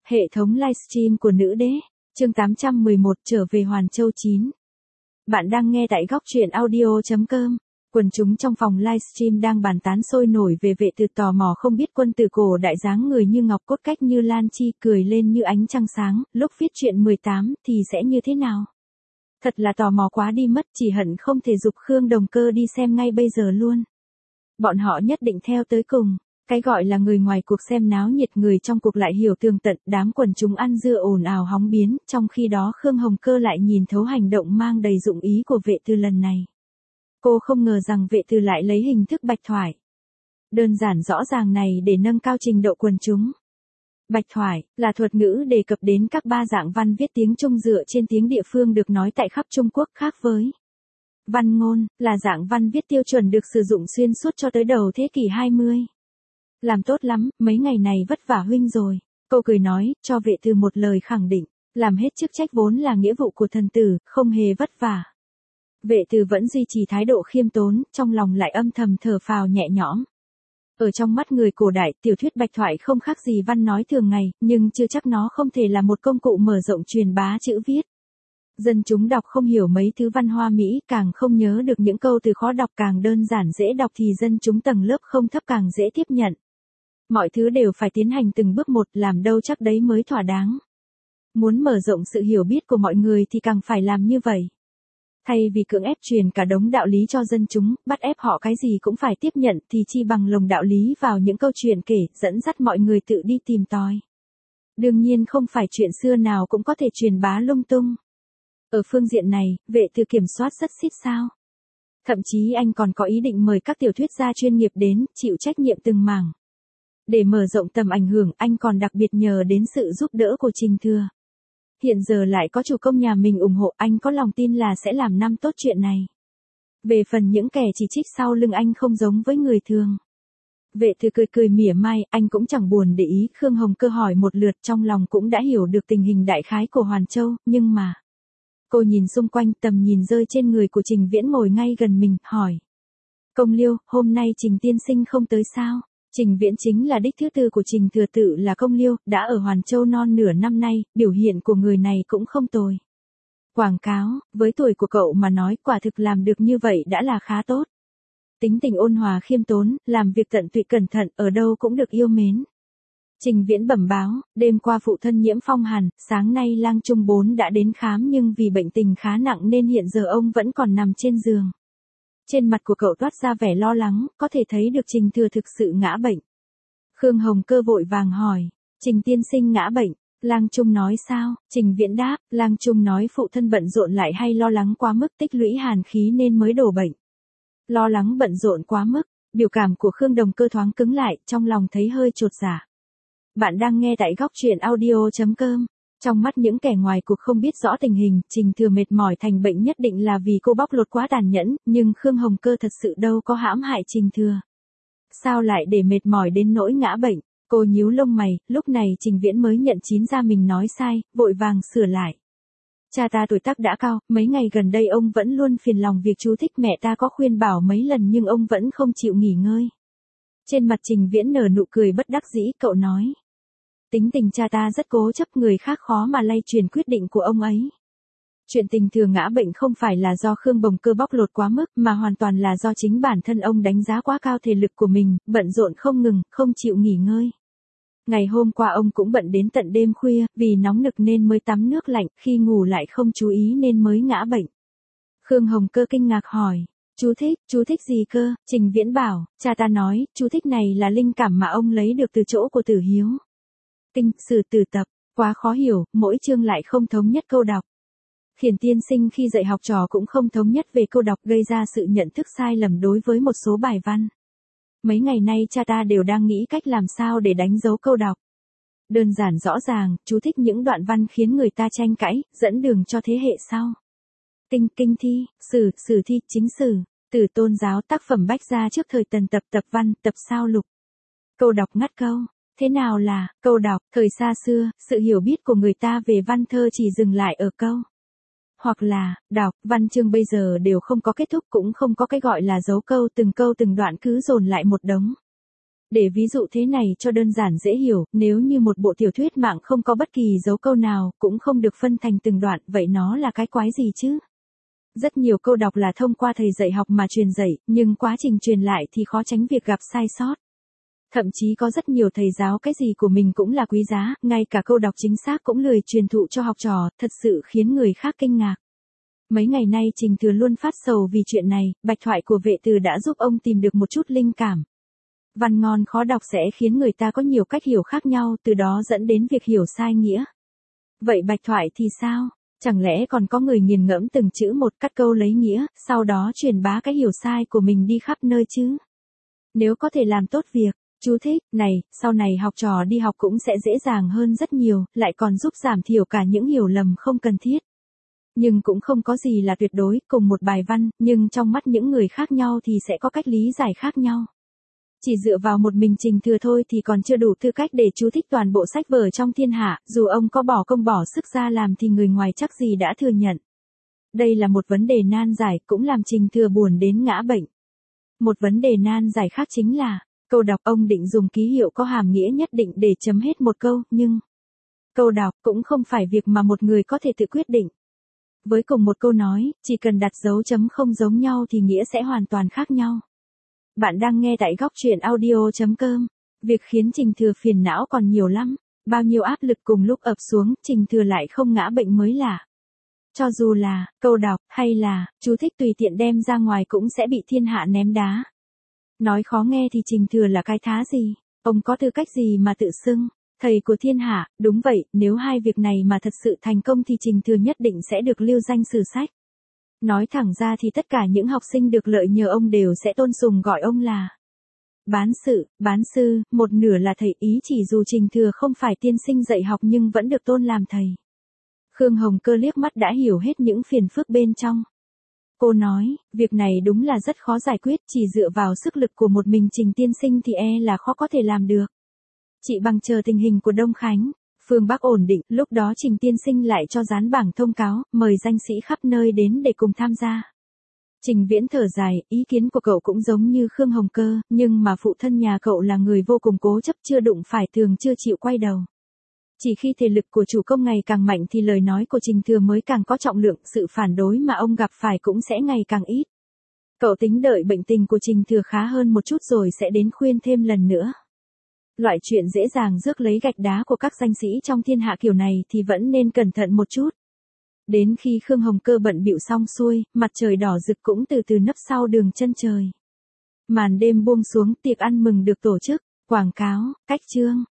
Hệ thống livestream của nữ đế, chương 811 trở về Hoàn Châu 9. Bạn đang nghe tại góc truyện audio.com. Quần chúng trong phòng livestream đang bàn tán sôi nổi về Vệ Từ, tò mò không biết quân tử cổ đại dáng người như ngọc, cốt cách như lan chi, cười lên như ánh trăng sáng, lúc viết truyện 18 thì sẽ như thế nào? Thật là tò mò quá đi mất, chỉ hận không thể giục Khương Đồng Cơ đi xem ngay bây giờ luôn. Bọn họ nhất định theo tới cùng. Cái gọi là người ngoài cuộc xem náo nhiệt, người trong cuộc lại hiểu tường tận, đám quần chúng ăn dưa ồn ào hóng biến, trong khi đó Khương Hồng Cơ lại nhìn thấu hành động mang đầy dụng ý của Vệ Từ lần này. Cô không ngờ rằng Vệ Từ lại lấy hình thức bạch thoại. Đơn giản rõ ràng này để nâng cao trình độ quần chúng. Bạch thoại là thuật ngữ đề cập đến các ba dạng văn viết tiếng Trung dựa trên tiếng địa phương được nói tại khắp Trung Quốc, khác với văn ngôn, là dạng văn viết tiêu chuẩn được sử dụng xuyên suốt cho tới đầu thế kỷ 20. Làm tốt lắm, mấy ngày này vất vả huynh rồi. Cô cười nói, cho Vệ Từ một lời khẳng định, làm hết chức trách vốn là nghĩa vụ của thần tử, không hề vất vả. Vệ Từ vẫn duy trì thái độ khiêm tốn, trong lòng lại âm thầm thở phào nhẹ nhõm. Ở trong mắt người cổ đại, tiểu thuyết bạch thoại không khác gì văn nói thường ngày, nhưng chưa chắc nó không thể là một công cụ mở rộng truyền bá chữ viết. Dân chúng đọc không hiểu mấy thứ văn hoa mỹ, càng không nhớ được những câu từ khó đọc, càng đơn giản dễ đọc thì dân chúng tầng lớp không thấp càng dễ tiếp nhận. Mọi thứ đều phải tiến hành từng bước một, làm đâu chắc đấy mới thỏa đáng. Muốn mở rộng sự hiểu biết của mọi người thì càng phải làm như vậy. Thay vì cưỡng ép truyền cả đống đạo lý cho dân chúng, bắt ép họ cái gì cũng phải tiếp nhận, thì chi bằng lồng đạo lý vào những câu chuyện kể, dẫn dắt mọi người tự đi tìm tòi. Đương nhiên không phải chuyện xưa nào cũng có thể truyền bá lung tung. Ở phương diện này, Vệ Từ kiểm soát rất xít sao. Thậm chí anh còn có ý định mời các tiểu thuyết gia chuyên nghiệp đến, chịu trách nhiệm từng mảng. Để mở rộng tầm ảnh hưởng, anh còn đặc biệt nhờ đến sự giúp đỡ của Trình Thừa. Hiện giờ lại có chủ công nhà mình ủng hộ, anh có lòng tin là sẽ làm năm tốt chuyện này. Về phần những kẻ chỉ trích sau lưng anh không giống với người thường. Vệ Từ cười cười mỉa mai, anh cũng chẳng buồn để ý. Khương Hồng Cơ hỏi một lượt, trong lòng cũng đã hiểu được tình hình đại khái của Hoàn Châu, nhưng mà... Cô nhìn xung quanh, tầm nhìn rơi trên người của Trình Viễn ngồi ngay gần mình, hỏi. Công Liêu, hôm nay Trình tiên sinh không tới sao? Trình Viễn chính là đích thứ tư của Trình Thừa tự là Công Liêu, đã ở Hoàn Châu non nửa năm nay, biểu hiện của người này cũng không tồi. Quảng cáo, với tuổi của cậu mà nói, quả thực làm được như vậy đã là khá tốt. Tính tình ôn hòa khiêm tốn, làm việc tận tụy cẩn thận, ở đâu cũng được yêu mến. Trình Viễn bẩm báo, đêm qua phụ thân nhiễm phong hàn, sáng nay Lang Trung 4 đã đến khám nhưng vì bệnh tình khá nặng nên hiện giờ ông vẫn còn nằm trên giường. Trên mặt của cậu toát ra vẻ lo lắng, có thể thấy được Trình Thừa thực sự ngã bệnh. Khương Hồng Cơ vội vàng hỏi, Trình tiên sinh ngã bệnh, Lang Trung nói sao? Trình Viễn đáp, Lang Trung nói phụ thân bận rộn lại hay lo lắng quá mức, tích lũy hàn khí nên mới đổ bệnh. Lo lắng bận rộn quá mức, biểu cảm của Khương Đồng Cơ thoáng cứng lại, trong lòng thấy hơi chột dạ. Bạn đang nghe tại góc truyện audio.com. Trong mắt những kẻ ngoài cuộc không biết rõ tình hình, Trình Thừa mệt mỏi thành bệnh nhất định là vì cô bóc lột quá tàn nhẫn, nhưng Khương Hồng Cơ thật sự đâu có hãm hại Trình Thừa. Sao lại để mệt mỏi đến nỗi ngã bệnh? Cô nhíu lông mày, lúc này Trình Viễn mới nhận chín ra mình nói sai, vội vàng sửa lại. Cha ta tuổi tác đã cao, mấy ngày gần đây ông vẫn luôn phiền lòng việc chú thích, mẹ ta có khuyên bảo mấy lần nhưng ông vẫn không chịu nghỉ ngơi. Trên mặt Trình Viễn nở nụ cười bất đắc dĩ, cậu nói. Tính tình cha ta rất cố chấp, người khác khó mà lay truyền quyết định của ông ấy. Chuyện Tình Thừa ngã bệnh không phải là do Khương Bồng Cơ bóc lột quá mức, mà hoàn toàn là do chính bản thân ông đánh giá quá cao thể lực của mình, bận rộn không ngừng, không chịu nghỉ ngơi. Ngày hôm qua ông cũng bận đến tận đêm khuya, vì nóng nực nên mới tắm nước lạnh, khi ngủ lại không chú ý nên mới ngã bệnh. Khương Hồng Cơ kinh ngạc hỏi, chú thích gì cơ? Trình Viễn bảo, cha ta nói, chú thích này là linh cảm mà ông lấy được từ chỗ của Tử Hiếu. Kinh, sử tử tập, quá khó hiểu, mỗi chương lại không thống nhất câu đọc. Khiển tiên sinh khi dạy học trò cũng không thống nhất về câu đọc, gây ra sự nhận thức sai lầm đối với một số bài văn. Mấy ngày nay cha ta đều đang nghĩ cách làm sao để đánh dấu câu đọc. Đơn giản rõ ràng, chú thích những đoạn văn khiến người ta tranh cãi, dẫn đường cho thế hệ sau. Kinh thi, sử thi, chính sử, từ tôn giáo, tác phẩm bách gia trước thời Tần, tập văn, tập sao lục. Câu đọc ngắt câu. Thế nào là câu đọc? Thời xa xưa, sự hiểu biết của người ta về văn thơ chỉ dừng lại ở câu. Hoặc là, đọc, văn chương bây giờ đều không có kết thúc, cũng không có cái gọi là dấu câu từng đoạn cứ dồn lại một đống. Để ví dụ thế này cho đơn giản dễ hiểu, nếu như một bộ tiểu thuyết mạng không có bất kỳ dấu câu nào, cũng không được phân thành từng đoạn, vậy nó là cái quái gì chứ? Rất nhiều câu đọc là thông qua thầy dạy học mà truyền dạy, nhưng quá trình truyền lại thì khó tránh việc gặp sai sót. Thậm chí có rất nhiều thầy giáo cái gì của mình cũng là quý giá, ngay cả câu đọc chính xác cũng lười truyền thụ cho học trò, thật sự khiến người khác kinh ngạc. Mấy ngày nay Trình Thừa luôn phát sầu vì chuyện này, bạch thoại của Vệ Từ đã giúp ông tìm được một chút linh cảm. Văn ngon khó đọc sẽ khiến người ta có nhiều cách hiểu khác nhau, từ đó dẫn đến việc hiểu sai nghĩa. Vậy bạch thoại thì sao? Chẳng lẽ còn có người nghiền ngẫm từng chữ một, cắt câu lấy nghĩa, sau đó truyền bá cái hiểu sai của mình đi khắp nơi chứ? Nếu có thể làm tốt việc, chú thích, này, sau này học trò đi học cũng sẽ dễ dàng hơn rất nhiều, lại còn giúp giảm thiểu cả những hiểu lầm không cần thiết. Nhưng cũng không có gì là tuyệt đối, cùng một bài văn, nhưng trong mắt những người khác nhau thì sẽ có cách lý giải khác nhau. Chỉ dựa vào một mình Trình Thừa thôi thì còn chưa đủ tư cách để chú thích toàn bộ sách vở trong thiên hạ, dù ông có bỏ công bỏ sức ra làm thì người ngoài chắc gì đã thừa nhận. Đây là một vấn đề nan giải, cũng làm Trình Thừa buồn đến ngã bệnh. Một vấn đề nan giải khác chính là, câu đọc ông định dùng ký hiệu có hàm nghĩa nhất định để chấm hết một câu, nhưng câu đọc cũng không phải việc mà một người có thể tự quyết định. Với cùng một câu nói, chỉ cần đặt dấu chấm không giống nhau thì nghĩa sẽ hoàn toàn khác nhau. Bạn đang nghe tại góc truyện audio.com. Việc khiến Trình Thừa phiền não còn nhiều lắm. Bao nhiêu áp lực cùng lúc ập xuống, Trình Thừa lại không ngã bệnh mới lạ. Cho dù là câu đọc hay là chú thích tùy tiện đem ra ngoài cũng sẽ bị thiên hạ ném đá. Nói khó nghe thì Trình Thừa là cái thá gì? Ông có tư cách gì mà tự xưng thầy của thiên hạ? Đúng vậy, nếu hai việc này mà thật sự thành công thì Trình Thừa nhất định sẽ được lưu danh sử sách. Nói thẳng ra thì tất cả những học sinh được lợi nhờ ông đều sẽ tôn sùng gọi ông là bán sự, bán sư, một nửa là thầy, ý chỉ dù Trình Thừa không phải tiên sinh dạy học nhưng vẫn được tôn làm thầy. Khương Hồng Cơ liếc mắt đã hiểu hết những phiền phức bên trong. Cô nói, việc này đúng là rất khó giải quyết, chỉ dựa vào sức lực của một mình Trình tiên sinh thì là khó có thể làm được. Chị bằng chờ tình hình của Đông Khánh, phương Bắc ổn định, lúc đó Trình tiên sinh lại cho dán bảng thông cáo, mời danh sĩ khắp nơi đến để cùng tham gia. Trình Viễn thở dài, ý kiến của cậu cũng giống như Khương Hồng Cơ, nhưng mà phụ thân nhà cậu là người vô cùng cố chấp, chưa đụng phải tường chưa chịu quay đầu. Chỉ khi thể lực của chủ công ngày càng mạnh thì lời nói của Trình Thừa mới càng có trọng lượng, sự phản đối mà ông gặp phải cũng sẽ ngày càng ít. Cậu tính đợi bệnh tình của Trình Thừa khá hơn một chút rồi sẽ đến khuyên thêm lần nữa. Loại chuyện dễ dàng rước lấy gạch đá của các danh sĩ trong thiên hạ kiểu này thì vẫn nên cẩn thận một chút. Đến khi Khương Hồng Cơ bận bịu xong xuôi, mặt trời đỏ rực cũng từ từ nấp sau đường chân trời. Màn đêm buông xuống, tiệc ăn mừng được tổ chức, quảng cáo, cách chương.